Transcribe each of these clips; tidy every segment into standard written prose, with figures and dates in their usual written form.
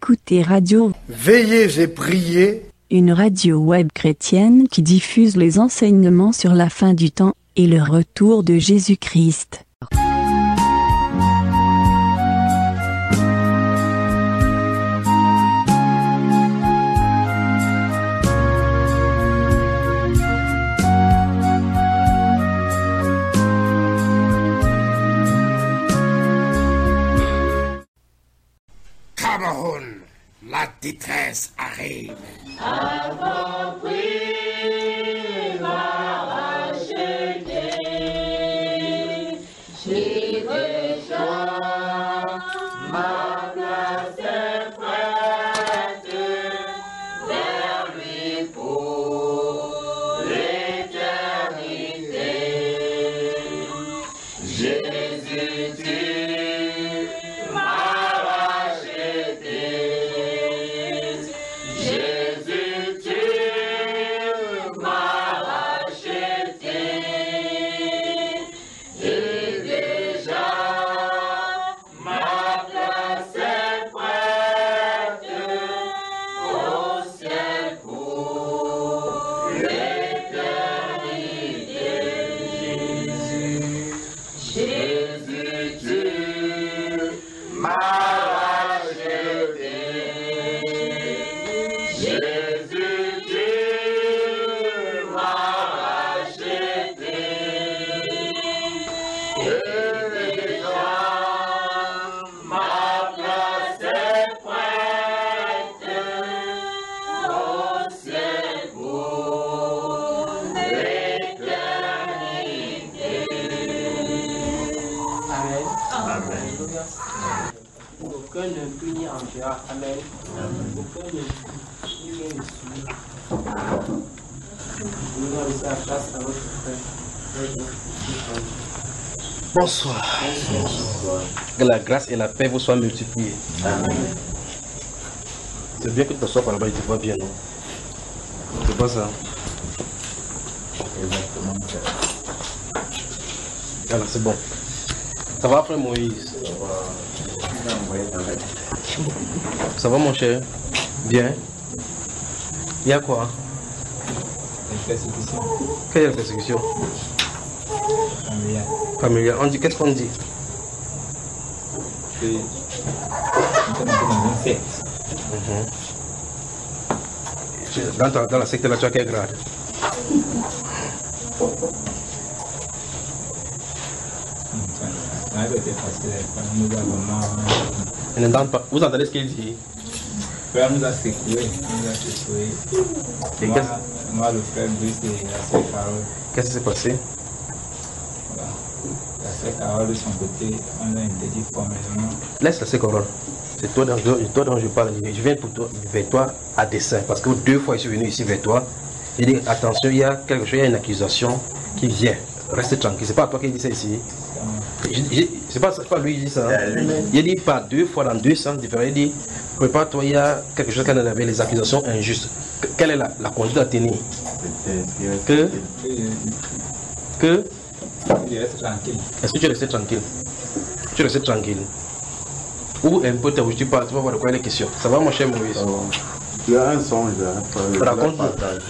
écoutez Radio Veillez et priez, une radio web chrétienne qui diffuse les enseignements sur la fin du temps et le retour de Jésus-Christ. Cameroun, la détresse arrive. Avant pris m'a racheté, j'ai déjà ma place est prête vers lui pour l'éternité. Jésus, tu m'as racheté. Jésus, tu m'as racheté. Et déjà ma place est prête au ciel pour l'éternité. Jésus, tu m'as racheté. Jésus, tu m'as racheté. Et déjà ma place est prête au ciel pour l'éternité. Amen. Aucun ne punit en joie. Amen. Aucun ne punit ici. Nous allons laisser la place à votre frère. Bonsoir. Que la grâce et la paix vous soient multipliées. Amen. C'est bien que tu t'assoies par là-bas, il te voit bien, non? C'est pas ça? Voilà, c'est bon. Ça va, frère Moïse? Ça va, mon cher? Bien. Il y a quoi? Quelle est la persécution? Familiale. On dit, qu'est-ce qu'on dit? Dans la secte là, tu as quel grade? Il n'entend pas. Vous entendez ce qu'il dit? Frère nous a secoué, Et moi, le frère Brice et la sœur Carole. Qu'est-ce qui s'est passé? Voilà. La sœur Carole de son côté, on a interdit formellement. Laisse la Carole. C'est toi dont je parle. Je viens vers toi à dessein. Parce que 2 fois je suis venu ici vers toi. J'ai dit attention, il y a quelque chose, il y a une accusation qui vient. Reste tranquille. C'est pas à toi qui dis ça ici. C'est pas lui qui dit ça. Il dit pas 2 fois dans 2 sens différents. Il dit prépare-toi, il y a quelque chose qu'on avait, les accusations injustes. Quelle est la conduite à tenir? Que Il reste tranquille. Est-ce que tu restes tranquille? Tu restes tranquille. Ou un peu où tu parles, tu vas voir de quoi il est question. Ça va, mon cher Moïse? Il y a un songe. Raconte-nous.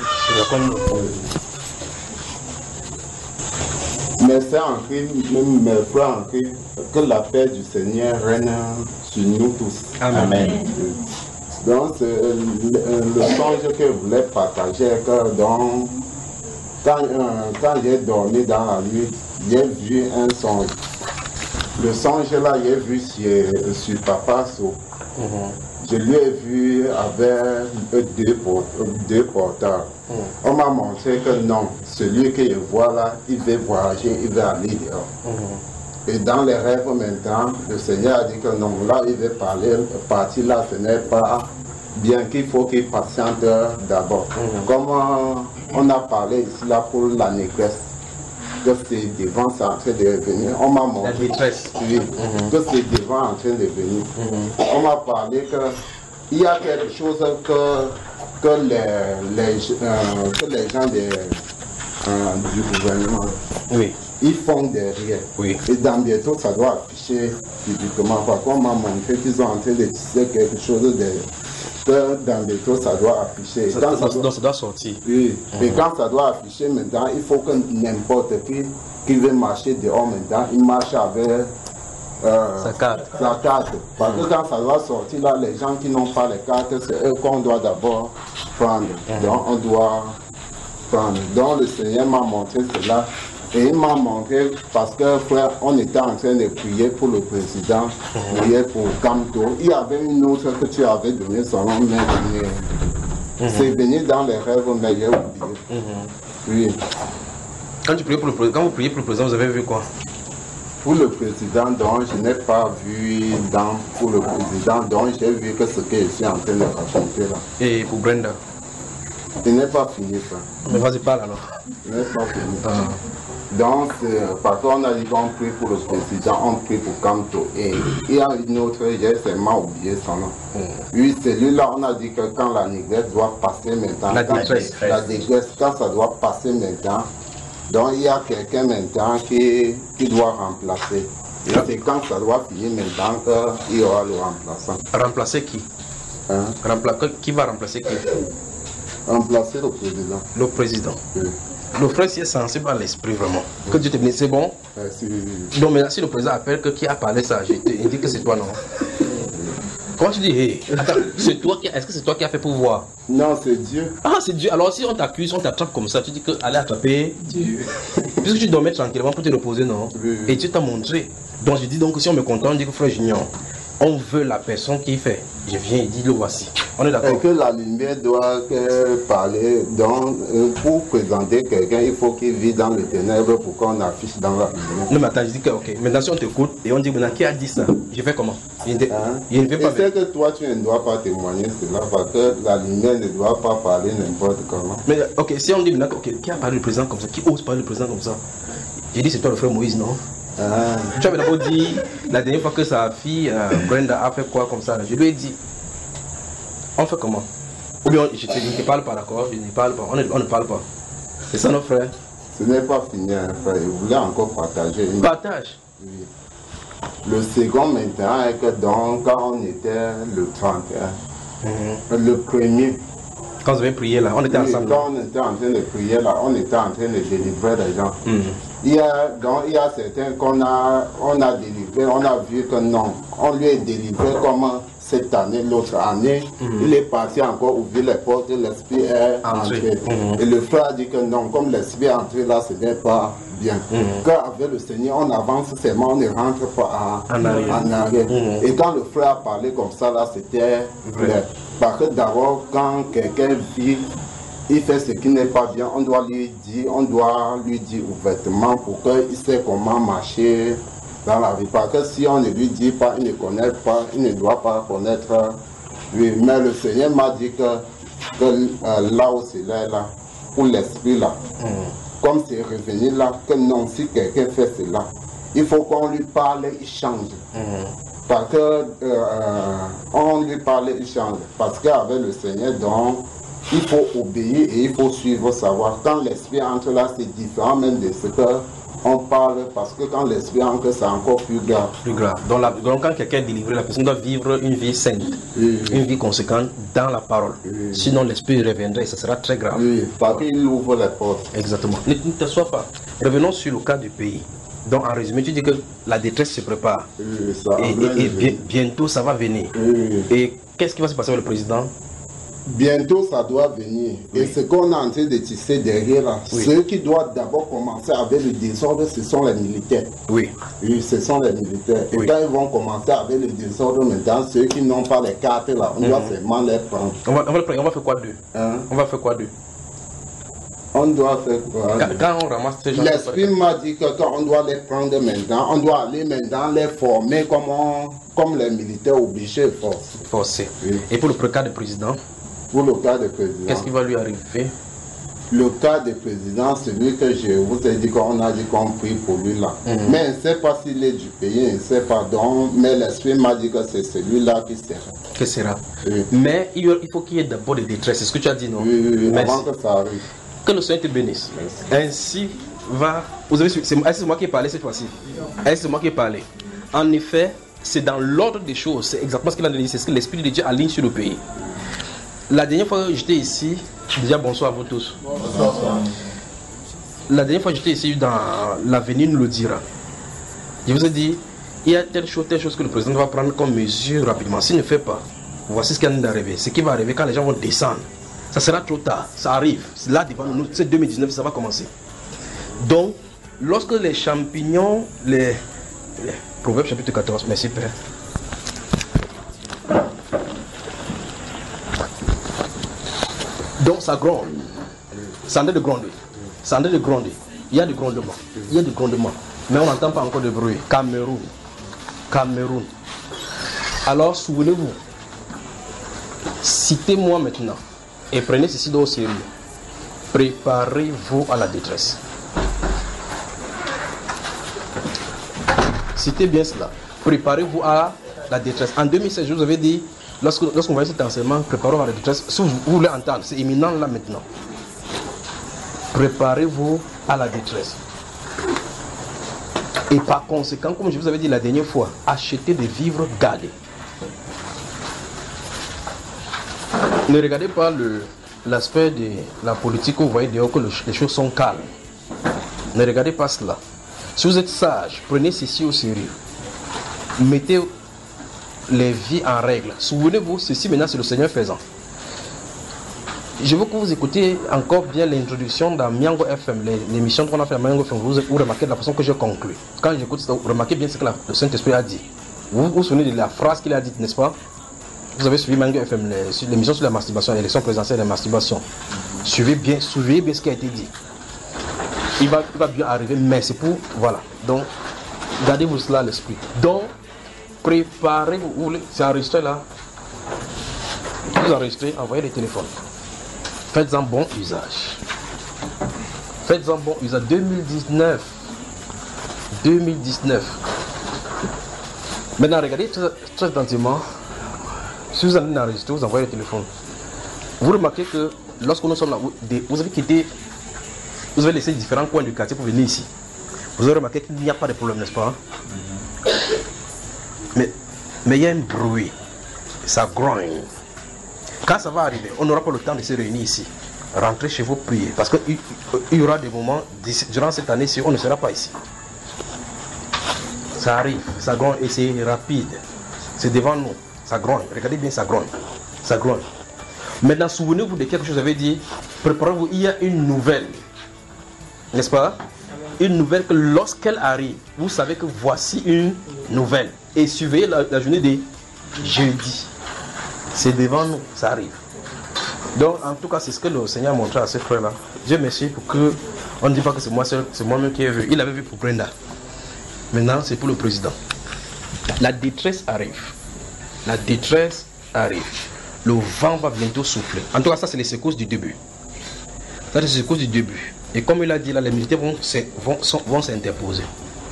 Mes sœurs en Christ, même mes frères en Christ, que la paix du Seigneur règne sur nous tous. Amen. Donc, c'est le songe que je voulais partager, que donc, quand j'ai dormi dans la nuit, j'ai vu un songe. Le songe là, j'ai vu sur Papa So. Je lui ai vu avec 2 portables. On m'a montré que non, celui que je vois là, il veut voyager, il veut aller dehors. Et dans les rêves maintenant, le Seigneur a dit que non, là il veut partir là, ce n'est pas bien, qu'il faut qu'il patiente d'abord. Comme on a parlé ici là pour la négresse, que c'est devant, c'est en train de venir. On m'a montré La détresse. oui, que c'est devant en train de venir. On m'a parlé que il y a quelque chose que les gens du gouvernement, Oui. ils font derrière. Oui. Et dans bientôt, ça doit afficher physiquement. Par contre, on m'a montré qu'ils sont en train de tisser quelque chose dans bientôt, ça doit afficher. Donc ça doit sortir. Oui. Et quand ça doit afficher maintenant, il faut que n'importe qui veut marcher dehors maintenant, il marche avec sa carte. Parce que quand ça doit sortir là, les gens qui n'ont pas les cartes, c'est eux qu'on doit d'abord prendre. Donc on doit prendre. Donc le Seigneur m'a montré cela. Et il m'a montré, parce que frère, on était en train de prier pour le président, prier pour Camto. Il y avait une autre que tu avais donné son nom, mais c'est venu dans les rêves, mais j'ai oublié. Oui. Quand vous priez pour le président, vous avez vu quoi? Pour le président, donc je n'ai pas vu pour le président, donc j'ai vu que ce que je suis en train de raconter là. Et pour Brenda? Je n'ai pas fini ça. Mais vas-y, parle alors. Je n'ai pas fini. Donc, parce qu'on a dit qu'on prie pour le président, on prie pour Camto. Et il y a une autre, j'ai seulement oublié son nom. Oui, celui-là, on a dit que quand la négresse doit passer maintenant, la détresse, quand ça doit passer maintenant, donc il y a quelqu'un maintenant qui doit remplacer. Et c'est quand ça doit finir maintenant qu'il y aura le remplaçant. Remplacer qui? Qui va remplacer qui? Remplacer le président. Le président. Oui. Le frère s'y est sensible à l'esprit vraiment. Que Dieu te bénisse, c'est bon? Donc maintenant, si le président appelle que qui a parlé ça, il dit que c'est toi, non? Comment tu dis, hey, attends, c'est toi est-ce que c'est toi qui as fait pour voir? Non, c'est Dieu. Ah, c'est Dieu. Alors si on t'accuse, on t'attrape comme ça, tu dis que allez attraper Dieu. Puisque tu dormais tranquillement pour te reposer, non? Oui. Et Dieu t'a montré. Donc je dis donc que si on me contente, on dit que frère Junior, on veut la personne qui fait. Je viens et dis le voici. On est d'accord. Et que la lumière doit parler. Donc, pour présenter quelqu'un, il faut qu'il vive dans le ténèbre pour qu'on affiche dans la lumière. Non, mais attends, je dis que ok. Maintenant, si on t'écoute et on dit maintenant qui a dit ça, je fais comment? Je ne fais pas. C'est que toi, tu ne dois pas témoigner cela parce que la lumière ne doit pas parler n'importe comment. Mais ok, si on dit maintenant, okay, qui a parlé du président comme ça? Qui ose parler du président comme ça? J'ai dit c'est toi le frère Moïse, non? Tu avais d'abord dit la dernière fois que sa fille Brenda a fait quoi comme ça, je lui ai dit on fait comment? Ou bien je ne parle pas, d'accord? Je ne parle pas, on ne parle pas. C'est ça notre frère? Ce n'est pas fini, hein, frère. Je voulais encore partager. Partage? Oui. Le second maintenant est que donc quand on était le 31, le premier. Quand vous avez prié là, on était ensemble. Quand on était en train de prier là, on était en train de délivrer les gens. Il y a certains qu'on a délivré, on a vu que non, on lui est délivré comme cette année, l'autre année, il est parti encore ouvrir les portes, l'esprit est entré. Et le frère a dit que non, comme l'esprit est entré là, ce n'est pas bien. Car avec le Seigneur, on avance seulement, on ne rentre pas en arrière. Et quand le frère a parlé comme ça là, c'était vrai. Parce que d'abord, quand quelqu'un vit, il fait ce qui n'est pas bien, on doit lui dire ouvertement pour qu'il sait comment marcher dans la vie. Parce que si on ne lui dit pas, il ne connaît pas, il ne doit pas connaître. Oui, mais le Seigneur m'a dit que là où c'est là, pour l'esprit là, comme c'est revenu là, que non, si quelqu'un fait cela, il faut qu'on lui parle, il change. Parce que on lui parle, il change. Parce qu'avec le Seigneur, donc, il faut obéir et il faut suivre, savoir. Quand l'esprit entre là, c'est différent même de ce qu'on parle, parce que quand l'esprit entre, c'est encore plus grave. Plus grave. Donc quand quelqu'un est délivré, la personne doit vivre une vie sainte, une vie conséquente dans la parole. Sinon, l'esprit reviendrait et ça sera très grave. Oui, parce qu'il ouvre les portes. Exactement. Ne te sois pas. Revenons sur le cas du pays. Donc en résumé, tu dis que la détresse se prépare. Et bientôt, ça va venir. Et qu'est-ce qui va se passer avec le président? Bientôt, ça doit venir. Et ce qu'on est en train de tisser derrière, là, ceux qui doivent d'abord commencer avec le désordre, ce sont les militaires. Oui, ce sont les militaires. Et quand ils vont commencer avec le désordre, maintenant, ceux qui n'ont pas les cartes, là, on doit seulement les prendre. On va faire quoi d'eux? On va faire quoi d'eux? On doit faire quoi? Quand on ramasse ces gens... L'esprit m'a dit que quand on doit les prendre maintenant, on doit aller maintenant les former comme les militaires obligés forcer. Et pour le cas du président? Pour le cas du président. Qu'est-ce qui va lui arriver? Le cas du président, celui que je vous ai dit qu'on a dit qu'on prie pour lui là. Mais je ne sais pas s'il est du pays, je ne sais pas donc, mais l'esprit m'a dit que c'est celui-là qui sera. Qui sera. Mais il faut qu'il y ait d'abord des détresses, c'est ce que tu as dit, non? Oui, avant que ça arrive. Que le Seigneur te bénisse. Ainsi, va... Vous avez, c'est moi qui ai parlé cette fois-ci. C'est moi qui ai parlé. En effet, c'est dans l'ordre des choses. C'est exactement ce qu'il a dit. C'est ce que l'Esprit de Dieu aligne sur le pays. La dernière fois que j'étais ici, déjà bonsoir à vous tous. Bonsoir. La dernière fois que j'étais ici, dans l'avenir nous le dira. Je vous ai dit, il y a telle chose que le président va prendre comme mesure rapidement. S'il ne fait pas, voici ce qui va arriver. Ce qui va arriver quand les gens vont descendre. Ça sera trop tard, ça arrive. Là devant nous, c'est 2019, ça va commencer. Donc, lorsque les champignons, les Proverbes chapitre 14, merci Père. Donc ça gronde. Ça en est de gronder. Ça en est de gronder. Il y a du grondement. Il y a du grondement. Mais on n'entend pas encore de bruit. Cameroun. Cameroun. Alors souvenez-vous. Citez-moi maintenant. Et prenez ceci au sérieux. Préparez-vous à la détresse. Citez bien cela. Préparez-vous à la détresse. En 2016, je vous avais dit, lorsqu'on voyait cet enseignement, préparez-vous à la détresse. Si vous voulez entendre, c'est imminent là maintenant. Préparez-vous à la détresse. Et par conséquent, comme je vous avais dit la dernière fois, achetez des vivres gardés. Ne regardez pas l'aspect de la politique où vous voyez dehors que les choses sont calmes. Ne regardez pas cela. Si vous êtes sage, prenez ceci au sérieux. Mettez les vies en règle. Souvenez-vous, ceci maintenant c'est le Seigneur faisant. Je veux que vous écoutiez encore bien l'introduction dans Miango FM, l'émission qu'on a fait à Miango FM. Vous remarquez de la façon que je conclue. Quand j'écoute ça, vous remarquez bien ce que le Saint-Esprit a dit. Vous vous souvenez de la phrase qu'il a dite, n'est-ce pas? Vous avez suivi Miango FM, l'émission sur la masturbation, l'élection présidentielle de la masturbation. Suivez bien ce qui a été dit. Il va bien arriver, mais c'est pour... Voilà. Donc, gardez-vous cela à l'esprit. Donc, préparez-vous. C'est enregistré là. Vous enregistrez, envoyez les téléphones. Faites-en bon usage. Faites-en bon usage. 2019. Maintenant, regardez très attentivement. Si vous allez enregistrer, vous envoyez le téléphone. Vous remarquez que lorsque nous sommes là, vous avez quitté, vous avez laissé différents coins du quartier pour venir ici. Vous avez remarqué qu'il n'y a pas de problème, n'est-ce pas? Mais il y a un bruit. Ça grogne. Quand ça va arriver, on n'aura pas le temps de se réunir ici. Rentrez chez vous, priez. Parce qu'il y aura des moments, durant cette année-ci, on ne sera pas ici. Ça arrive, ça grogne et c'est rapide. C'est devant nous. Ça grogne. Regardez bien, ça grogne. Ça grogne. Maintenant, souvenez-vous de quelque chose que j'avais dit. Préparez-vous, il y a une nouvelle. N'est-ce pas? Une nouvelle que lorsqu'elle arrive, vous savez que voici une nouvelle. Et surveillez la journée de jeudi. C'est devant nous, ça arrive. Donc, en tout cas, c'est ce que le Seigneur a montré à ces frères-là. Dieu merci pour que on ne dit pas que c'est moi seul, c'est moi-même qui ai vu. Il avait vu pour Brenda. Maintenant, c'est pour le président. La détresse arrive. La détresse arrive. Le vent va bientôt souffler. En tout cas, ça, c'est les secousses du début. Ça, c'est les secousses du début. Et comme il a dit là, les militaires vont s'interposer.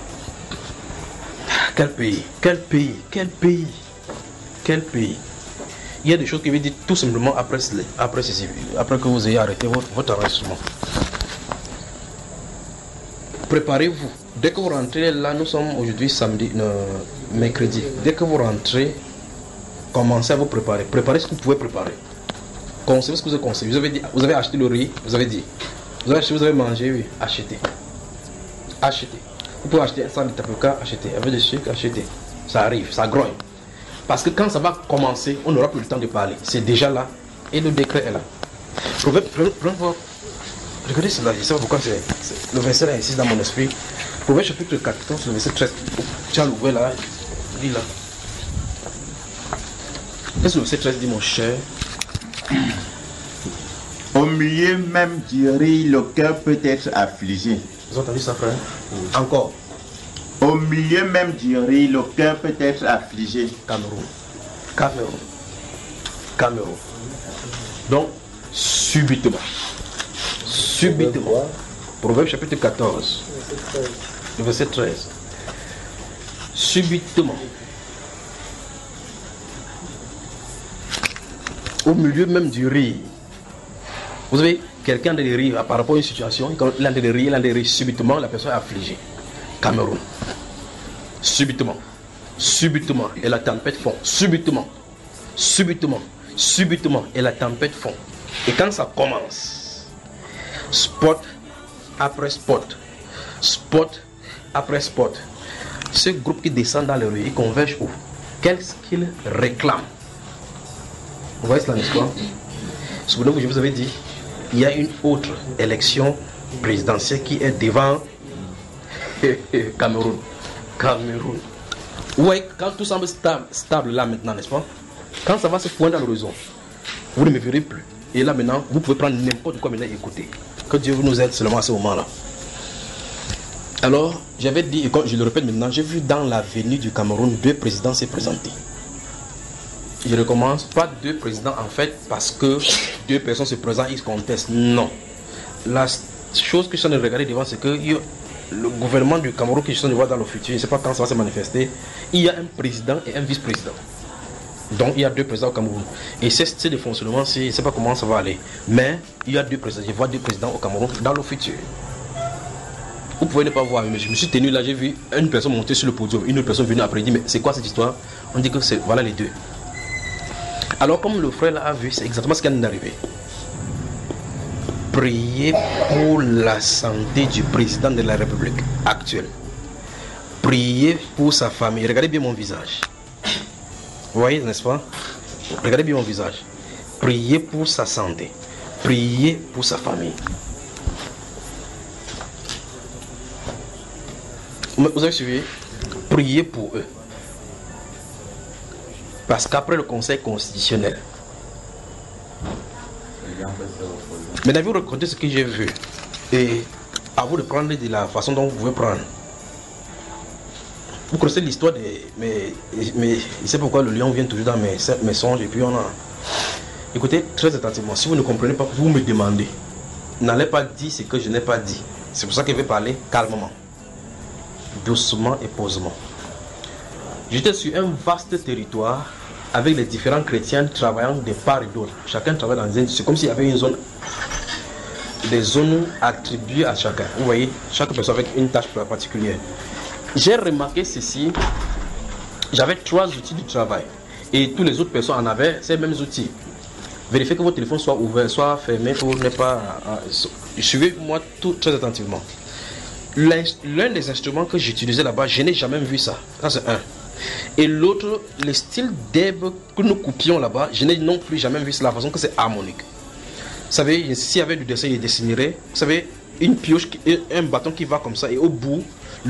Quel pays? Quel pays? Quel pays? Quel pays? Il y a des choses qui veulent dire tout simplement après que vous ayez arrêté votre enregistrement. Préparez-vous. Dès que vous rentrez là, nous sommes aujourd'hui mercredi. Dès que vous rentrez, commencez à vous préparer. Préparez ce que vous pouvez préparer. Concevez ce que vous avez conçu. Vous avez acheté le riz, vous avez dit. Vous avez mangé, oui, achetez. Achetez. Vous pouvez acheter 100 de tapioca, achetez. Avec des sucres, achetez. Ça arrive, ça grogne. Parce que quand ça va commencer, on n'aura plus le temps de parler. C'est déjà là. Et le décret est là. Regardez cela, je ne sais pas pourquoi le verset là insiste dans mon esprit. Proverbe chapitre 14, le verset 13. Tu as l'ouvert là. Lis là. Qu'est-ce que le verset 13 dit, mon cher? Au milieu même du riz, le cœur peut être affligé. Vous avez entendu ça, frère? Encore. Au milieu même du riz, le cœur peut être affligé. Cameroun. Donc, subitement. Proverbe chapitre 14, le verset 13. Subitement. Au milieu même du riz. Vous savez, quelqu'un de rire par rapport à une situation, quand l'un de rire, subitement, la personne est affligée. Cameroun. Subitement. Et la tempête fond. Subitement. Et la tempête fond. Et quand ça commence, spot après spot, ce groupe qui descend dans les rues, ils convergent où? Qu'est-ce qu'ils réclament? Vous voyez cela, n'est-ce pas? Souvenez-vous, je vous avais dit, il y a une autre élection présidentielle qui est devant Cameroun. Ouais, quand tout semble stable là maintenant, n'est-ce pas? Quand ça va se pointer dans l'horizon, vous ne me verrez plus. Et là maintenant, vous pouvez prendre n'importe quoi maintenant et écouter. Que Dieu nous aide seulement à ce moment-là. Alors, j'avais dit, et quand je le répète maintenant, j'ai vu dans l'avenue du Cameroun 2 présidents se présenter. Je recommence, pas 2 présidents en fait, parce que 2 personnes se présentent, ils se contestent. Non. La chose que je suis en train de regarder devant, c'est que le gouvernement du Cameroun que je suis en train de voir dans le futur, je ne sais pas quand ça va se manifester, il y a un président et un vice-président. Donc il y a 2 présidents au Cameroun. Et c'est des fonctionnements, je ne sais pas comment ça va aller. Mais il y a 2 présidents, je vois 2 présidents au Cameroun dans le futur. Vous pouvez ne pas voir, mais je me suis tenu là, j'ai vu une personne monter sur le podium, une autre personne venue après, dit mais c'est quoi cette histoire? On dit que c'est, voilà les 2. Alors comme le frère l'a vu, c'est exactement ce qui vient d'arriver. Priez pour la santé du président de la République actuelle. Priez pour sa famille. Regardez bien mon visage. Vous voyez, n'est-ce pas? Regardez bien mon visage. Priez pour sa santé. Priez pour sa famille. Vous avez suivi? Priez pour eux. Parce qu'après le Conseil constitutionnel, maintenant vous racontez ce que j'ai vu. Et à vous de prendre de la façon dont vous pouvez prendre. Vous connaissez l'histoire des... Mais je sais pourquoi le lion vient toujours dans mes songes. Et puis on a... Écoutez très attentivement. Si vous ne comprenez pas, vous me demandez. N'allez pas dire ce que je n'ai pas dit. C'est pour ça que je vais parler calmement. Doucement et posément. J'étais sur un vaste territoire avec les différents chrétiens travaillant de part et d'autre. Chacun travaille dans une... C'est comme s'il y avait une zone, des zones attribuées à chacun. Vous voyez, chaque personne avec une tâche particulière. J'ai remarqué ceci. J'avais 3 outils de travail. Et toutes les autres personnes en avaient ces mêmes outils. Vérifiez que votre téléphone soit ouvert, soit fermé pour ne pas... Suivez-moi tout très attentivement. L'un des instruments que j'utilisais là-bas, je n'ai jamais vu ça. Ça c'est un. Et l'autre, le style d'herbe que nous coupions là-bas, je n'ai non plus jamais vu la façon que c'est harmonique. Vous savez, s'il y avait du dessin, il dessinerait. Vous savez, une pioche, un bâton qui va comme ça, et au bout,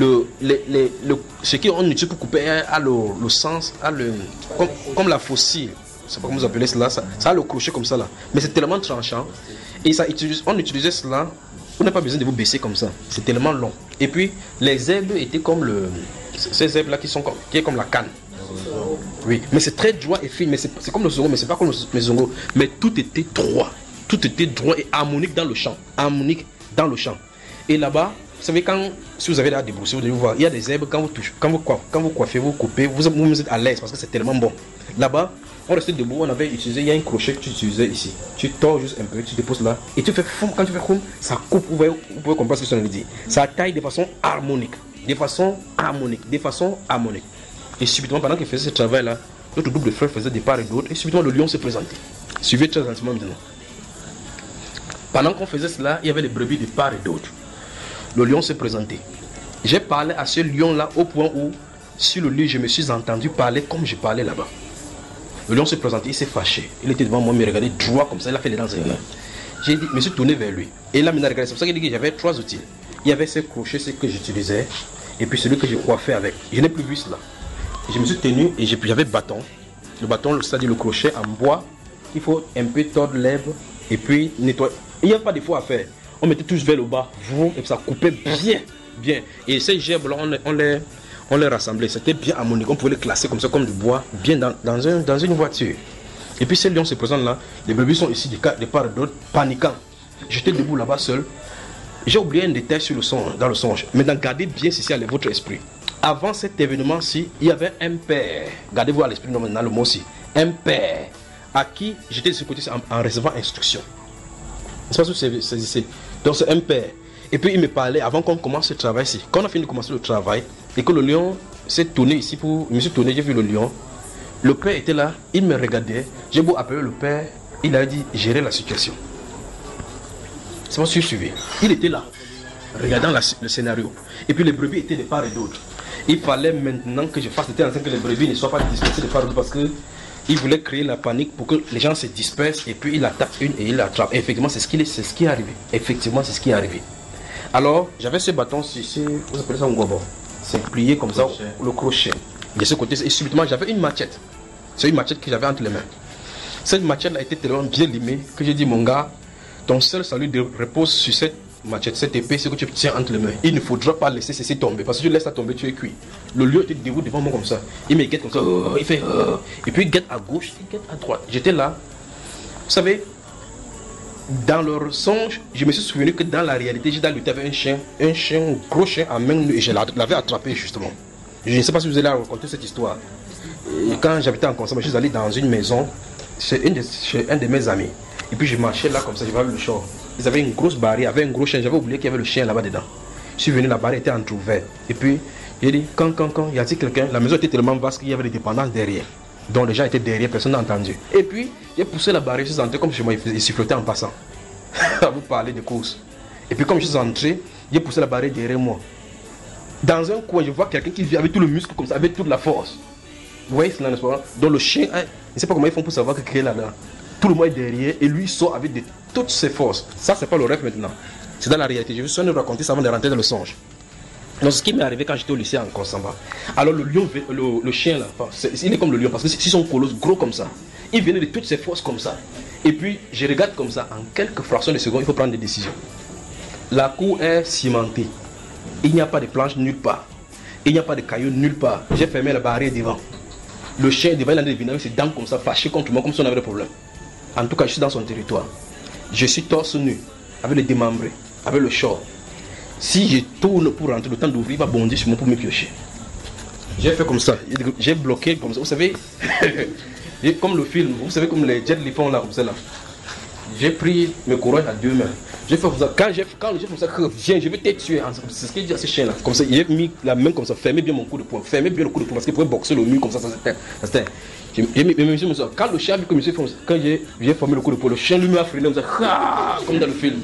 ce qu'on utilise pour couper a le sens, comme la faucille. Je ne sais pas comment vous appelez cela, ça a le crochet comme ça là. Mais c'est tellement tranchant. Et on utilisait cela, on n'a pas besoin de vous baisser comme ça. C'est tellement long. Et puis, les herbes étaient comme ces herbes là qui est comme la canne. Oui, mais c'est très droit et fin. Mais c'est comme le zongo, mais c'est pas comme le zongo. Mais tout était droit. Tout était droit et harmonique dans le champ. Harmonique dans le champ. Et là-bas, vous savez, si vous avez là des brousses, vous devez voir, il y a des herbes, quand vous touchez, quand vous coiffez, vous coupez, vous êtes à l'aise parce que c'est tellement bon. Là-bas, on restait debout, on avait utilisé, il y a un crochet que tu utilisais ici. Tu tords juste un peu, tu déposes là, et tu fais foum, quand tu fais foum, ça coupe, vous pouvez comprendre ce que je viens de dire. Ça taille de façon harmonique. De façon harmonique. Et subitement, pendant qu'il faisait ce travail-là, notre groupe de frères faisait des part et d'autre, et subitement le lion se présentait. Suivez très attentivement maintenant. Pendant qu'on faisait cela, il y avait les brebis de part et d'autre. Le lion se présentait. J'ai parlé à ce lion-là au point où, sur le lieu, je me suis entendu parler comme je parlais là-bas. Le lion se présentait, il s'est fâché. Il était devant moi, il me regardait droit comme ça, il a fait les dents. J'ai dit, je me suis tourné vers lui. Et là, il m'a regardé. C'est pour ça qu'il dit que j'avais 3 outils. Il y avait ce crochet, ce que j'utilisais, et puis celui que je coiffais avec. Je n'ai plus vu cela. Je me suis tenu et j'avais bâton. Le bâton, c'est-à-dire le crochet en bois. Il faut un peu tordre l'herbe et puis nettoyer. Il n'y a pas d'effort à faire. On mettait tous vers le bas, et puis ça coupait bien. Et ces gerbes-là, on les rassemblait. C'était bien harmonique. On pouvait les classer comme ça, comme du bois, bien dans une voiture. Et puis ces lions se présentent là. Les brebis sont ici, de part et d'autre, paniquants. J'étais debout là-bas seul. J'ai oublié un détail dans le songe. Maintenant, gardez bien ceci à votre esprit. Avant cet événement-ci, il y avait un père. Gardez-vous à l'esprit maintenant le mot aussi. Un père à qui j'étais de ce côté en recevant instruction. Donc c'est un père. Et puis il me parlait avant qu'on commence ce travail-ci. Quand on a fini de commencer le travail et que le lion s'est tourné ici pour... Je me suis tourné, j'ai vu le lion. Le père était là, il me regardait. J'ai beau appeler le père, il a dit gérer la situation. C'est moi qui suis suivi. Il était là, regardant le scénario. Et puis les brebis étaient de part et d'autre. Il fallait maintenant que je fasse de telle sorte que les brebis ne soient pas dispersées de part et d'autre parce qu'il voulait créer la panique pour que les gens se dispersent et puis il attaque une et il l'attrape. Et effectivement, c'est ce qui est arrivé. Effectivement, c'est ce qui est arrivé. Alors, j'avais ce bâton ici, vous appelez ça un gobo. C'est plié comme ça, le crochet. De ce côté, et subitement, j'avais une machette. C'est une machette que j'avais entre les mains. Cette machette a été tellement bien limée que j'ai dit, mon gars, ton seul salut repose sur cette machette, cette épée, c'est que tu tiens entre les mains. Il ne faudra pas laisser ceci tomber, parce que tu laisses ça tomber, tu es cuit. Le lion était debout devant moi comme ça. Il me guette comme ça, il fait, et puis il guette à gauche, il guette à droite. J'étais là. Vous savez, dans leur songe, je me suis souvenu que dans la réalité, j'ai lutter avec un chien, un gros chien à main nue, et je l'avais attrapé justement. Je ne sais pas si vous allez raconter cette histoire. Et quand j'habitais en Consomme, je suis allé dans une maison chez un de mes amis. Et puis je marchais là comme ça, je voyais le champ. Ils avaient une grosse barrière, avec un gros chien. J'avais oublié qu'il y avait le chien là-bas dedans. Je suis venu, la barrière était entrouverte. Et puis, j'ai dit, quand, y a-t-il quelqu'un? La maison était tellement vaste qu'il y avait des dépendances derrière. Donc les gens étaient derrière, personne n'a entendu. Et puis, j'ai poussé la barrière, je suis entré comme chez moi, il sifflotait en passant. À vous parler de course. Et puis comme je suis entré, j'ai poussé la barrière derrière moi. Dans un coin, je vois quelqu'un qui vient avec tout le muscle comme ça, avec toute la force. Vous voyez cela, n'est-ce pas? Donc le chien, je ne sais pas comment ils font pour savoir qu'il est là-dedans. Tout le monde est derrière et lui sort avec toutes ses forces. Ça, c'est pas le rêve maintenant. C'est dans la réalité. Je vais juste raconter ça avant de rentrer dans le songe. Donc, ce qui m'est arrivé quand j'étais au lycée en Konsamba. Alors, le lion, le chien là, il est comme le lion parce que si son colosse gros comme ça, il venait de toutes ses forces comme ça. Et puis, je regarde comme ça, en quelques fractions de secondes, il faut prendre des décisions. La cour est cimentée. Il n'y a pas de planche nulle part. Il n'y a pas de cailloux nulle part. J'ai fermé la barrière devant. Le chien devant, il a devenu avec ses dents comme ça, fâché contre moi, comme si on avait des problèmes. En tout cas, je suis dans son territoire. Je suis torse nu, avec les démembrés, avec le short. Si je tourne pour rentrer, le temps d'ouvrir, il va bondir sur moi pour me piocher. J'ai fait comme ça, j'ai bloqué comme ça. Vous savez, comme le film, vous savez comme les Jet Li font là, comme ça là. J'ai pris mes couronnes à deux mains. J'ai fait comme ça. Quand le chien comme ça vient, je vais te tuer. C'est ce qu'il dit à ce chien là. Comme ça, il a mis la main comme ça, fermez bien mon coup de poing, fermez bien le coup de poing parce qu'il pouvait boxer le mur comme ça, c'était. J'ai mis comme ça. Quand le chien a vu comme ça, quand j'ai formé le coup de poing, le chien lui m'a freiné comme ça, comme dans le film.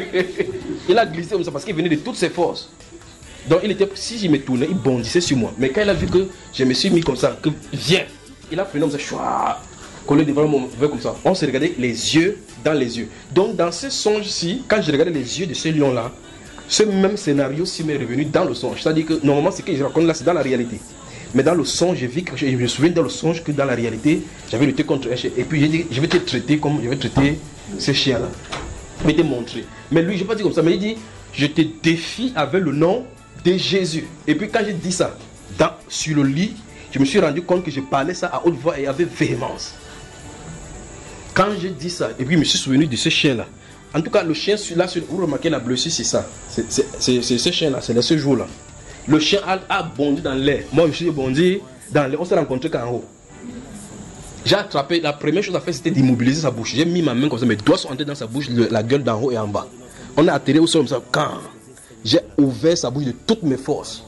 Il a glissé comme ça parce qu'il venait de toutes ses forces. Donc il était, si je me tournais, il bondissait sur moi. Mais quand il a vu que je me suis mis comme ça, que viens, il a freiné comme ça, collé devant mon verre comme ça. On se regardait les yeux dans les yeux. Donc dans ce songe-ci, quand je regardais les yeux de ce lion-là, ce même scénario-ci m'est revenu dans le songe. C'est-à-dire que normalement ce que je raconte là, c'est dans la réalité. Mais dans le songe, je me souviens dans le songe que dans la réalité, j'avais lutté contre un chien. Et puis j'ai dit, je vais te traiter comme je vais traiter ce chien-là. Je vais te montrer. Mais lui, je n'ai pas dit comme ça, mais il dit, je te défie avec le nom de Jésus. Et puis quand j'ai dit ça, sur le lit, je me suis rendu compte que je parlais ça à haute voix et avec véhémence. Quand j'ai dit ça, et puis je me suis souvenu de ce chien-là. En tout cas, le chien, là, vous remarquez la blessure, c'est ça. C'est ce chien-là, c'est de ce jour-là. Le chien a bondi dans l'air. Moi, je suis bondi dans l'air. On s'est rencontrés qu'en haut. J'ai attrapé, la première chose à faire, c'était d'immobiliser sa bouche. J'ai mis ma main comme ça, mes doigts sont entrés dans sa bouche, la gueule d'en haut et en bas. On a atterri au sol comme ça. Quand j'ai ouvert sa bouche de toutes mes forces,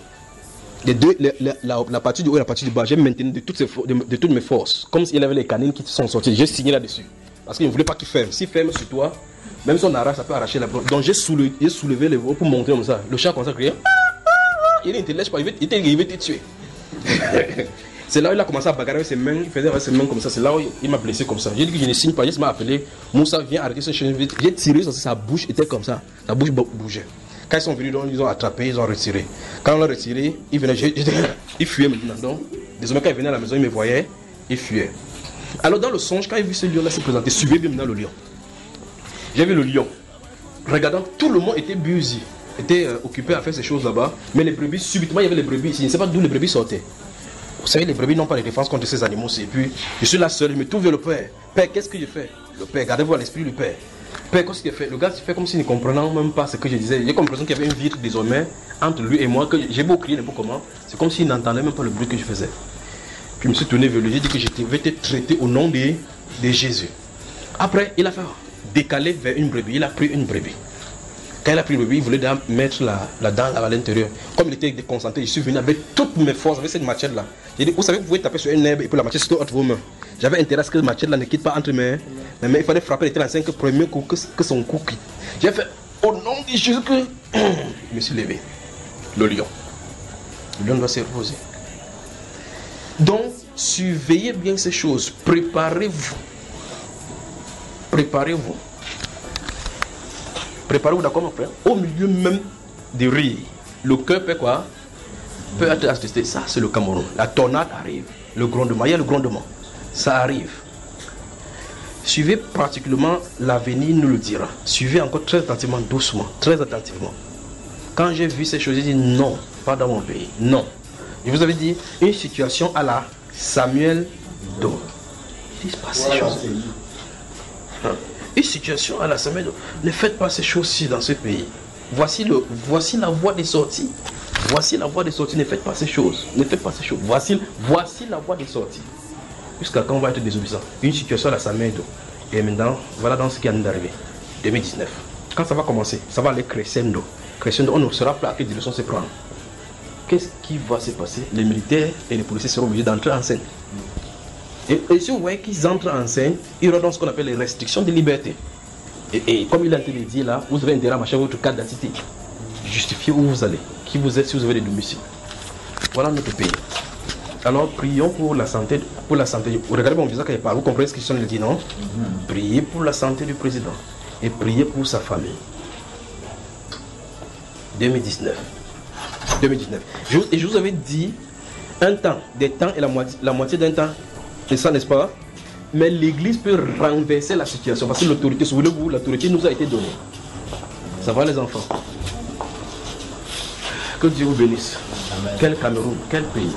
la partie du haut et la partie du bas, j'ai maintenu de toutes mes forces. Comme s'il y avait les canines qui sont sorties. J'ai signé là-dessus. Parce qu'il ne voulait pas qu'il ferme. S'il ferme sur toi, même si on arrache, ça peut arracher la peau. Donc j'ai soulevé les voix pour montrer comme ça. Le chat comme ça criait. Il ne te laisse pas, il veut te tuer. C'est là où il a commencé à bagarrer avec ses mains, il faisait avec ses mains comme ça. C'est là où il m'a blessé comme ça. J'ai dit que je ne signe pas, il m'a appelé. Moussa, viens arrêter ce chien vite. J'ai tiré sur sa bouche, était comme ça. Sa bouche bougeait. Quand ils sont venus, donc, ils ont attrapé, ils ont retiré. Quand on l'a retiré, il venait, il fuyait maintenant. Donc, désormais, quand il venait à la maison, il me voyait, il fuyait. Alors, dans le songe, quand il a vu ce lion-là se présenter, suivez bien maintenant le lion. J'ai vu le lion. Regardant, tout le monde était busy. Était occupé à faire ces choses là-bas, mais les brebis, subitement il y avait les brebis ici, je ne sais pas d'où les brebis sortaient. Vous savez, les brebis n'ont pas de défense contre ces animaux, et puis je suis là seul, je me trouve vers le père. Père, qu'est-ce que je fais? Le père, gardez-vous à l'esprit du père. Père, qu'est-ce qu'il fait? Le gars fait comme s'il ne comprenait même pas ce que je disais. J'ai comme l'impression qu'il y avait une vitre désormais entre lui et moi, que j'ai beau crier n'importe comment, c'est comme s'il n'entendait même pas le bruit que je faisais. Puis je me suis tourné vers lui, j'ai dit que je vais te traiter au nom de Jésus. Après, il a fait, décalé vers une brebis. Il a pris une brebis. Quand il a pris une brebis, il voulait mettre la dent à l'intérieur. Comme il était déconcentré, je suis venu avec toutes mes forces, avec cette machette-là. J'ai dit, vous savez, vous pouvez taper sur une herbe et puis la machette se entre vos mains. J'avais intérêt à ce que la machette-là ne quitte pas entre mes mains. Il fallait frapper les 5 premiers coups que son coup quitte. J'ai fait, au nom de Jésus, que je me suis levé. Le lion. Le lion doit se reposer. Donc, surveillez bien ces choses. Préparez-vous. Préparez-vous. Préparez-vous, d'accord, mon frère? Au milieu même de rire, le cœur peut quoi? Peut être assisté. Ça, c'est le Cameroun. La tornade arrive. Le grondement. Il y a le grondement. Ça arrive. Suivez particulièrement l'avenir, nous le dira. Suivez encore très attentivement, doucement, très attentivement. Quand j'ai vu ces choses, j'ai dit non, pas dans mon pays. Non. Je vous avais dit une situation à la Samuel Do. Il se passe ces choses. Une situation à la Samuel Do. Ne faites pas ces choses-ci dans ce pays. Voici la voie des sorties. Voici la voie des sorties. Ne faites pas ces choses. Ne faites pas ces choses. Voici la voie des sorties. Jusqu'à quand on va être désobéissant. Une situation à la Samuel Do. Et maintenant, voilà dans ce qui est d'arriver. 2019. Quand ça va commencer, ça va aller crescendo. Crescendo, on ne sera pas à quelle direction se prendre. Qu'est-ce qui va se passer? Les militaires et les policiers seront obligés d'entrer en scène. Et si vous voyez qu'ils entrent en scène, il y aura donc ce qu'on appelle les restrictions de liberté. Et comme il a été dit là, vous avez intérêt à marcher votre carte d'identité. Justifiez où vous allez, qui vous êtes, si vous avez des domiciles. Voilà notre pays. Alors prions pour la santé. Regardez mon visage quand il parle. Vous comprenez ce que Christian dit, non? Priez pour la santé du président. Et priez pour sa famille. 2019. Et je vous avais dit un temps, des temps et la moitié d'un temps. C'est ça, n'est-ce pas? Mais l'église peut renverser la situation. Parce que l'autorité, souvenez-vous, l'autorité nous a été donnée. Ça va les enfants? Que Dieu vous bénisse. Amen. Quel Cameroun, quel pays.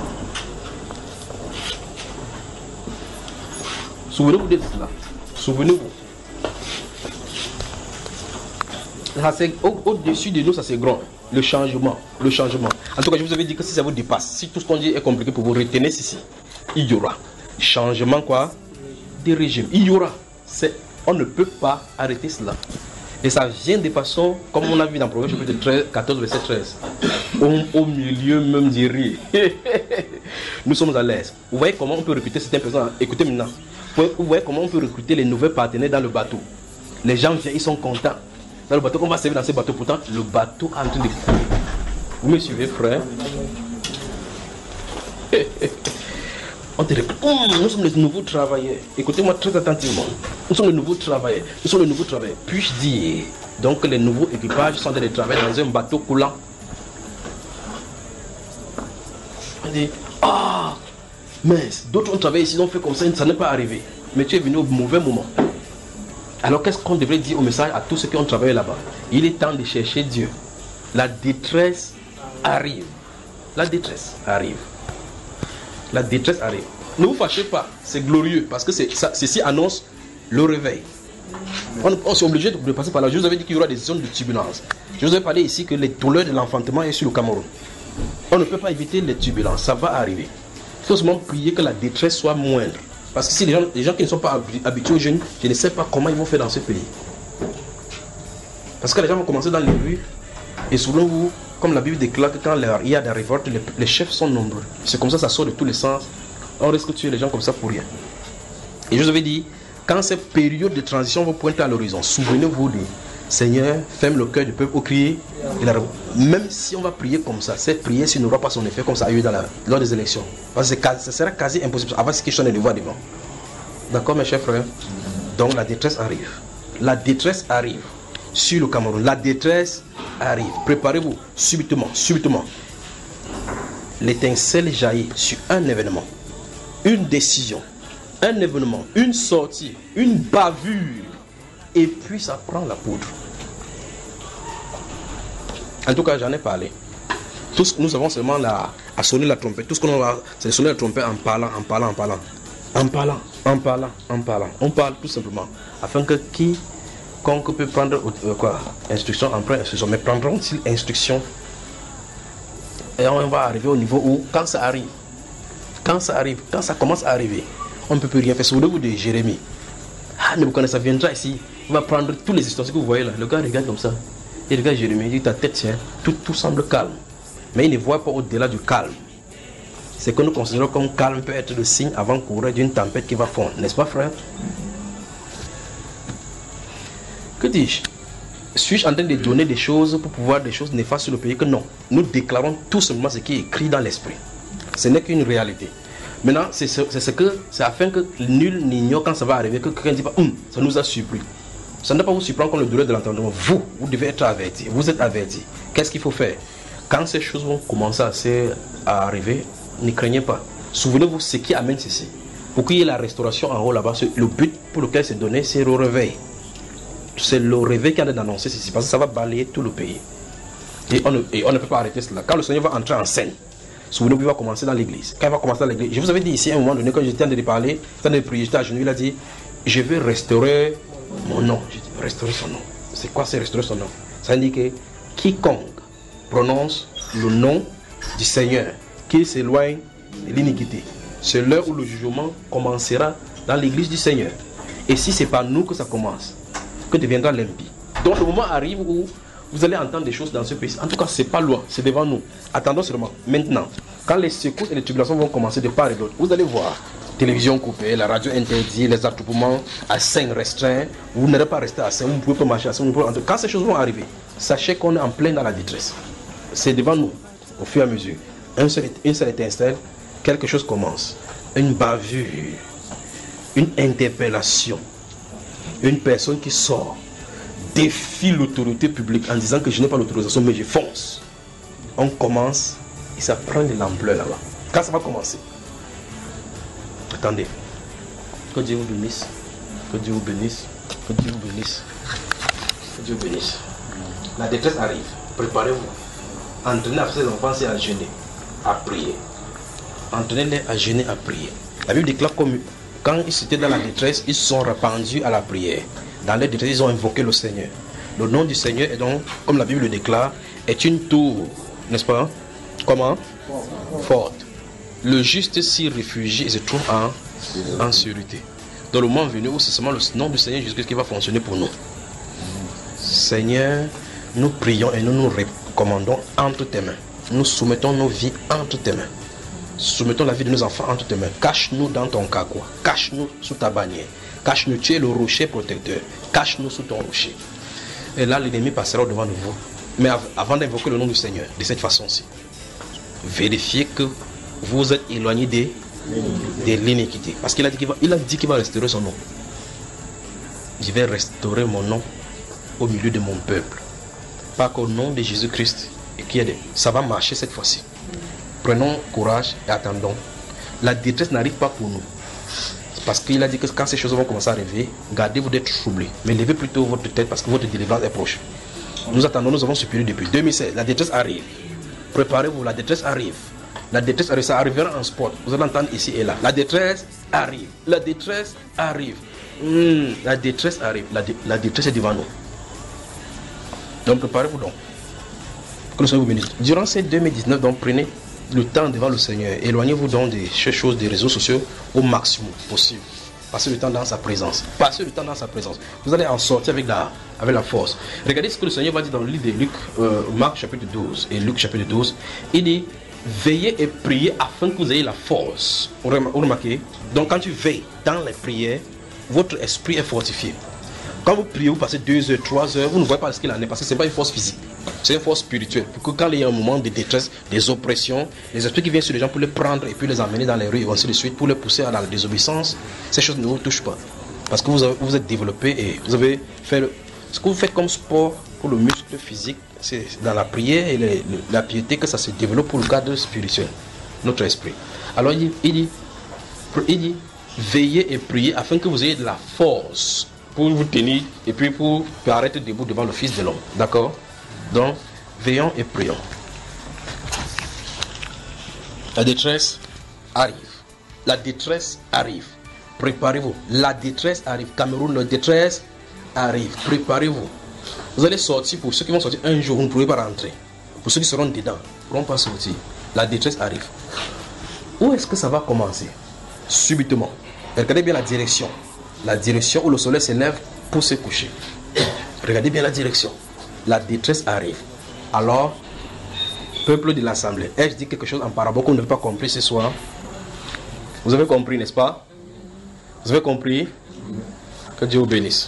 Souvenez-vous de cela. Souvenez-vous. Au-dessus de nous, ça c'est grand. Le changement. En tout cas, je vous avais dit que si ça vous dépasse, si tout ce qu'on dit est compliqué pour vous retenir ceci, il y aura changement quoi? Des régimes. Il y aura. On ne peut pas arrêter cela. Et ça vient de façon, comme on a vu dans le Proverbe chapitre 14, verset 13. Au milieu même du rire. Nous sommes à l'aise. Vous voyez comment on peut recruter certaines personnes. Écoutez maintenant. Vous voyez comment on peut recruter les nouveaux partenaires dans le bateau. Les gens viennent, ils sont contents. Dans le bateau, on va servir dans ce bateau. Pourtant, le bateau est en train de... Vous me suivez, frère? On te répète, nous sommes les nouveaux travailleurs. Écoutez-moi très attentivement. Nous sommes les nouveaux travailleurs. Puis-je dire donc que les nouveaux équipages sont en train de travailler dans un bateau coulant? On dit, mais d'autres ont travaillé ici, ils ont fait comme ça n'est pas arrivé. Mais tu es venu au mauvais moment. Alors qu'est-ce qu'on devrait dire au message à tous ceux qui ont travaillé là-bas? Il est temps de chercher Dieu. La détresse arrive. La détresse arrive. Ne vous fâchez pas, c'est glorieux parce que ceci annonce le réveil. On est obligé de passer par là. Je vous avais dit qu'il y aura des zones de turbulence. Je vous ai parlé ici que les douleurs de l'enfantement est sur le Cameroun. On ne peut pas éviter les turbulences, ça va arriver. Il faut seulement prier que la détresse soit moindre. Parce que si les gens qui ne sont pas habitués aux jeunes, je ne sais pas comment ils vont faire dans ce pays. Parce que les gens vont commencer dans les rues. Et selon vous, comme la Bible déclare que quand il y a des révoltes, les chefs sont nombreux. C'est comme ça sort de tous les sens. On risque de tuer les gens comme ça pour rien. Et je vous avais dit, quand cette période de transition va pointer à l'horizon, souvenez-vous de Seigneur, ferme le cœur du peuple au crier. Même si on va prier comme ça, cette prière n'aura pas son effet comme ça a eu lors des élections. Parce que ça sera quasi impossible. Avant ce qui change de voix devant. D'accord, mes chers frères? Donc la détresse arrive. La détresse arrive sur le Cameroun. La détresse arrive. Préparez-vous subitement. L'étincelle jaillit sur un événement, une décision, un événement, une sortie, une bavure. Et puis ça prend la poudre. En tout cas, j'en ai parlé. Nous avons seulement à sonner la trompette. Tout ce qu'on a, c'est sonner la trompette en parlant. On parle tout simplement. Afin que quiconque peut prendre instruction, en prend instruction. Mais prendront-ils instruction? Et on va arriver au niveau où, quand ça arrive, quand ça commence à arriver, on ne peut plus rien faire. Souvenez-vous de Jérémie. Ah, Nebuchadnezzar viendra ici, il va prendre tous les histoires que vous voyez là. Le gars regarde comme ça. Il regarde Jérémie, il dit ta tête tient, tout semble calme. Mais il ne voit pas au-delà du calme. C'est que nous considérons comme calme peut être le signe avant-coureur d'une tempête qui va fondre. N'est-ce pas, frère? Que dis-je? Suis-je en train de donner des choses pour pouvoir des choses néfastes sur le pays? Que non. Nous déclarons tout simplement ce qui est écrit dans l'esprit. Ce n'est qu'une réalité. Maintenant, c'est afin que nul n'ignore quand ça va arriver, que quelqu'un ne dit pas, ça nous a surpris. Ça ne doit pas vous surprendre comme le douleur de l'entendement. Vous devez être averti. Vous êtes averti. Qu'est-ce qu'il faut faire? Quand ces choses vont commencer à arriver, ne craignez pas. Souvenez-vous ce qui amène ceci. Pour qu'il y ait la restauration en haut là-bas, le but pour lequel c'est donné, c'est le réveil. C'est le réveil qui a d'annoncer ceci, parce que ça va balayer tout le pays. Et on ne peut pas arrêter cela. Quand le Seigneur va entrer en scène, souvenez-vous, il va commencer dans l'église. Quand il va commencer dans l'église, je vous avais dit ici à un moment donné, quand j'étais en train de parler, en train de prier, j'étais à genoux, il a dit, je vais restaurer mon nom. J'ai dit, restaurer son nom. C'est quoi, c'est restaurer son nom? Ça indique que quiconque prononce le nom du Seigneur, qu'il s'éloigne de l'iniquité. C'est l'heure où le jugement commencera dans l'église du Seigneur. Et si c'est pas nous que ça commence, que deviendra l'impie. Donc le moment arrive où vous allez entendre des choses dans ce pays. En tout cas, c'est pas loin, c'est devant nous. Attendons seulement. Maintenant, quand les secousses et les tribulations vont commencer de part et d'autre, vous allez voir télévision coupée, la radio interdite, les attroupements à 5 restreints. Vous n'allez pas rester à 5, vous ne pouvez pas marcher à 5. Quand ces choses vont arriver, sachez qu'on est en plein dans la détresse. C'est devant nous, au fur et à mesure. Une seule étincelle, quelque chose commence. Une bavure, une interpellation. Une personne qui sort, défie l'autorité publique en disant que je n'ai pas l'autorisation, mais je fonce. On commence et ça prend de l'ampleur là-bas. Quand ça va commencer? Attendez. Que Dieu vous bénisse. Que Dieu vous bénisse. Que Dieu vous bénisse. Que Dieu vous bénisse. La détresse arrive. Préparez-vous. Entraînez ces enfants à jeûner, à prier. Entraînez-les à jeûner, à prier. La Bible déclare comme quand ils étaient dans la détresse, ils sont répandus à la prière. Dans leur détresse, ils ont invoqué le Seigneur. Le nom du Seigneur est donc, comme la Bible le déclare, est une tour, n'est-ce pas? Comment? Forte. Le juste s'y réfugie et se trouve en sécurité. Dans le moment venu où c'est seulement le nom du Seigneur Jésus-Christ qui va fonctionner pour nous. Seigneur, nous prions et nous nous recommandons entre tes mains. Nous soumettons nos vies entre tes mains. Soumettons la vie de nos enfants entre tes mains. Cache-nous dans ton carquois. Cache-nous sous ta bannière. Cache-nous, tu es le rocher protecteur. Cache-nous sous ton rocher. Et là, l'ennemi passera devant de vous. Mais avant d'invoquer le nom du Seigneur, de cette façon-ci, vérifiez que vous êtes éloigné de l'iniquité. Parce qu'il a dit qu'il va restaurer son nom. Je vais restaurer mon nom au milieu de mon peuple. Pas qu'au nom de Jésus-Christ. Ça va marcher cette fois-ci. Prenons courage et attendons. La détresse n'arrive pas pour nous. Parce qu'il a dit que quand ces choses vont commencer à arriver, gardez-vous d'être troublés. Mais levez plutôt votre tête parce que votre délivrance est proche. Nous attendons, nous avons supplié depuis 2016. La détresse arrive. Préparez-vous, la détresse arrive. La détresse arrive, ça arrivera en sport. Vous allez entendre ici et là. La détresse arrive. La détresse arrive. La détresse arrive. La détresse est devant nous. Donc préparez-vous donc. Que le Seigneur vous bénisse. Durant ces 2019, donc prenez le temps devant le Seigneur. Éloignez-vous donc des choses, des réseaux sociaux au maximum possible. Passez le temps dans sa présence. Passez le temps dans sa présence. Vous allez en sortir avec la force. Regardez ce que le Seigneur va dire dans le livre de Luc, Marc chapitre 12 et Luc chapitre 12. Il dit, veillez et priez afin que vous ayez la force. Vous remarquez? Donc quand tu veilles dans les prières, votre esprit est fortifié. Quand vous priez, vous passez 2 heures, 3 heures, vous ne voyez pas ce qu'il en est parce que ce n'est pas une force physique. C'est une force spirituelle. Pour que quand il y a un moment de détresse, des oppressions, les esprits qui viennent sur les gens pour les prendre et puis les emmener dans les rues et ainsi de suite, pour les pousser à la désobéissance, ces choses ne vous touchent pas. Parce que vous êtes développé et vous avez fait ce que vous faites comme sport pour le muscle physique, c'est dans la prière et la piété que ça se développe pour le cadre spirituel, notre esprit. Alors il dit, veillez et priez afin que vous ayez de la force pour vous tenir et puis pour paraître debout devant le Fils de l'homme. D'accord? Donc, veillons et prions. La détresse arrive. La détresse arrive. Préparez-vous. La détresse arrive. Cameroun, la détresse arrive. Préparez-vous. Vous allez sortir. Pour ceux qui vont sortir un jour, vous ne pourrez pas rentrer. Pour ceux qui seront dedans, ils ne pourront pas sortir. La détresse arrive. Où est-ce que ça va commencer? Subitement. Regardez bien la direction. la direction où le soleil s'élève pour se coucher. Regardez bien la direction. La détresse arrive. Alors, peuple de l'assemblée, ai-je dit quelque chose en parabole qu'on n'avait pas compris ce soir? Vous avez compris, n'est-ce pas? Vous avez compris? Que Dieu vous bénisse.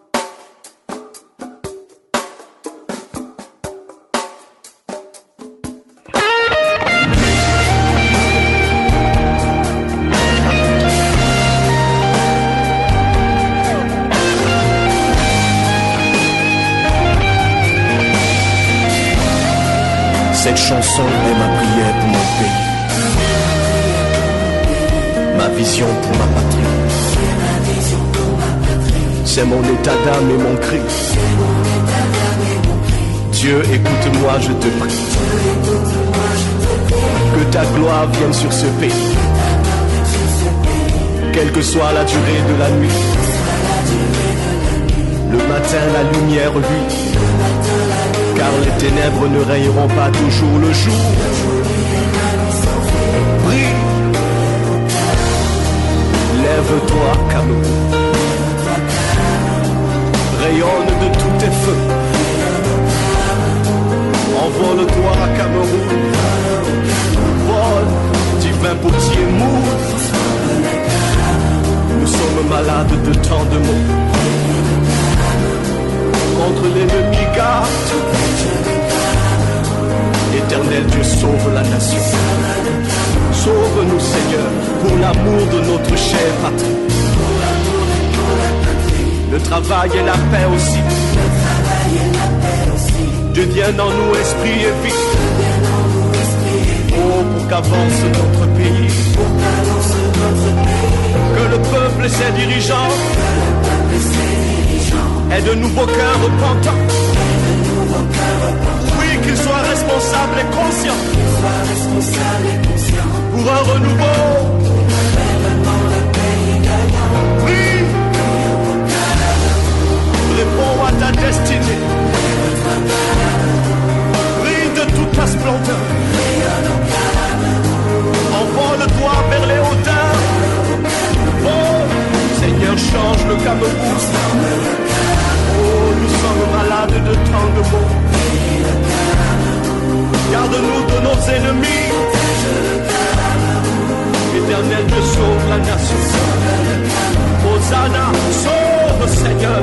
Cette chanson est ma prière pour mon pays, ma vision pour ma patrie. C'est mon état d'âme et mon cri. Dieu, écoute-moi, je te prie. Que ta gloire vienne sur ce pays. Quelle que soit la durée de la nuit. Le matin, la lumière luit. Car les ténèbres ne règneront pas toujours le jour. Brille. Lève-toi, Cameroun. Rayonne de tous tes feux. Envole-toi, Cameroun. Vole, divin potier mou. Nous sommes malades de tant de maux. Contre l'ennemi garde. Éternel Dieu, sauve la nation. Sauve-nous, Seigneur, pour l'amour de notre chère patrie. Le travail et la paix aussi. Dieu vienne en nous, esprit et vie. Oh, pour qu'avance notre pays. Que le peuple et ses dirigeants aient de nouveaux cœurs repentants. Oui, qu'ils soient responsables et conscients. Pour un renouveau. Oui. Réponds à ta destinée. Brille de toute ta splendeur. Envole-toi vers les hauteurs. Oh, Seigneur, change le Cameroun. Oh, nous sommes malades de tant de maux. Garde-nous de nos ennemis. Éternel, Dieu, sauve la nation. Hosanna, sauve, Seigneur.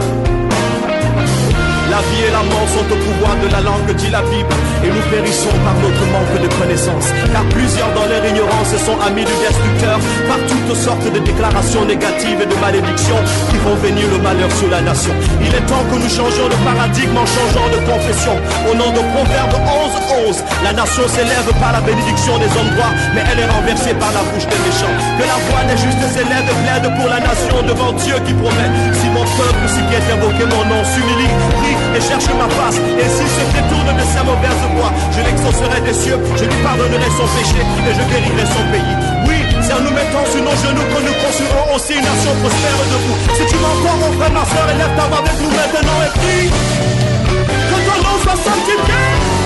La vie et la mort sont au pouvoir de la langue, dit la Bible. Et nous périssons par notre manque de connaissance. Car plusieurs dans leur ignorance sont amis du destructeur. Par toutes sortes de déclarations négatives et de malédictions qui font venir le malheur sur la nation. Il est temps que nous changions de paradigme en changeant de confession. Au nom de Proverbe 11:11, la nation s'élève par la bénédiction des hommes droits, mais elle est renversée par la bouche des méchants. Que la voix des justes s'élève et plaide pour la nation devant Dieu qui promet. Si mon peuple, si qui est invoqué mon nom, s'humilie, prie et cherche ma face, et s'il se détourne de sa mauvaise voie, je l'exaucerai des cieux, je lui pardonnerai son péché et je guérirai son pays. Oui, c'est en nous mettant sur nos genoux que nous construirons aussi une nation prospère debout. Si tu m'entends, mon frère, ma soeur, élève ta voix avec nous maintenant et prie. Que ton nom soit sanctifié.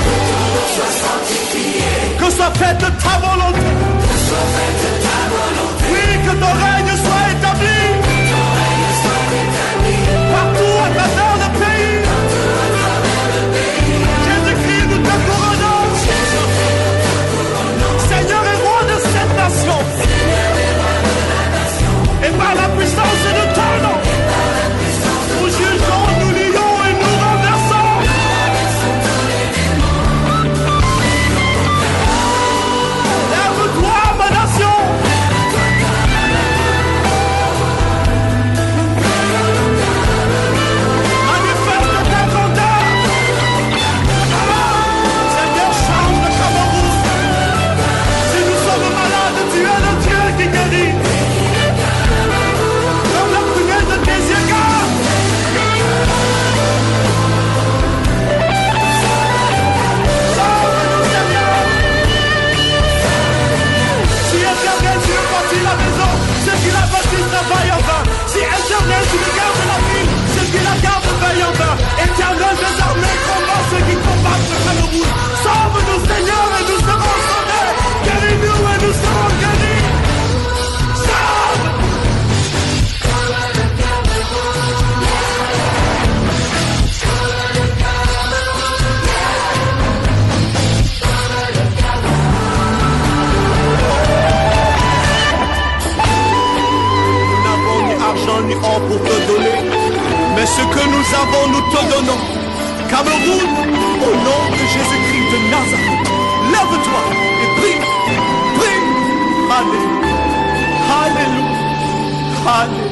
Que soit faite ta volonté. Oui, que ton règne soit établi. Partout à travers le pays. Jésus-Christ, nous te couronnons. Seigneur et roi de cette nation. Et par la puissance de ton nom, nous jugeons, nous lions et nous renversons. Lève-toi, ma nation. Manifeste ta grandeur. Seigneur, change le Cameroun. Si nous sommes malades, tu es le Dieu qui guérit. Comme la prunelle de tes yeux, garde. Sauve-nous, Seigneur. Si Éternel, tu veux bâtir la maison, ceux qui la bâtissent travaillent en vain. Si Éternel, tu veux garder la ville, ceux qui la gardent veillent en vain. Éternel des armées, combat ceux qui combattent le Cameroun. Sauve-nous, Seigneur, et nous serons sauvés. Guéris-nous et nous serons guéris. Sauve. grand pour te donner, mais ce que nous avons, nous te donnons. Cameroun, au nom de Jésus-Christ de Nazareth, lève-toi et prie, prie. Alléluia, Alléluia, Alléluia.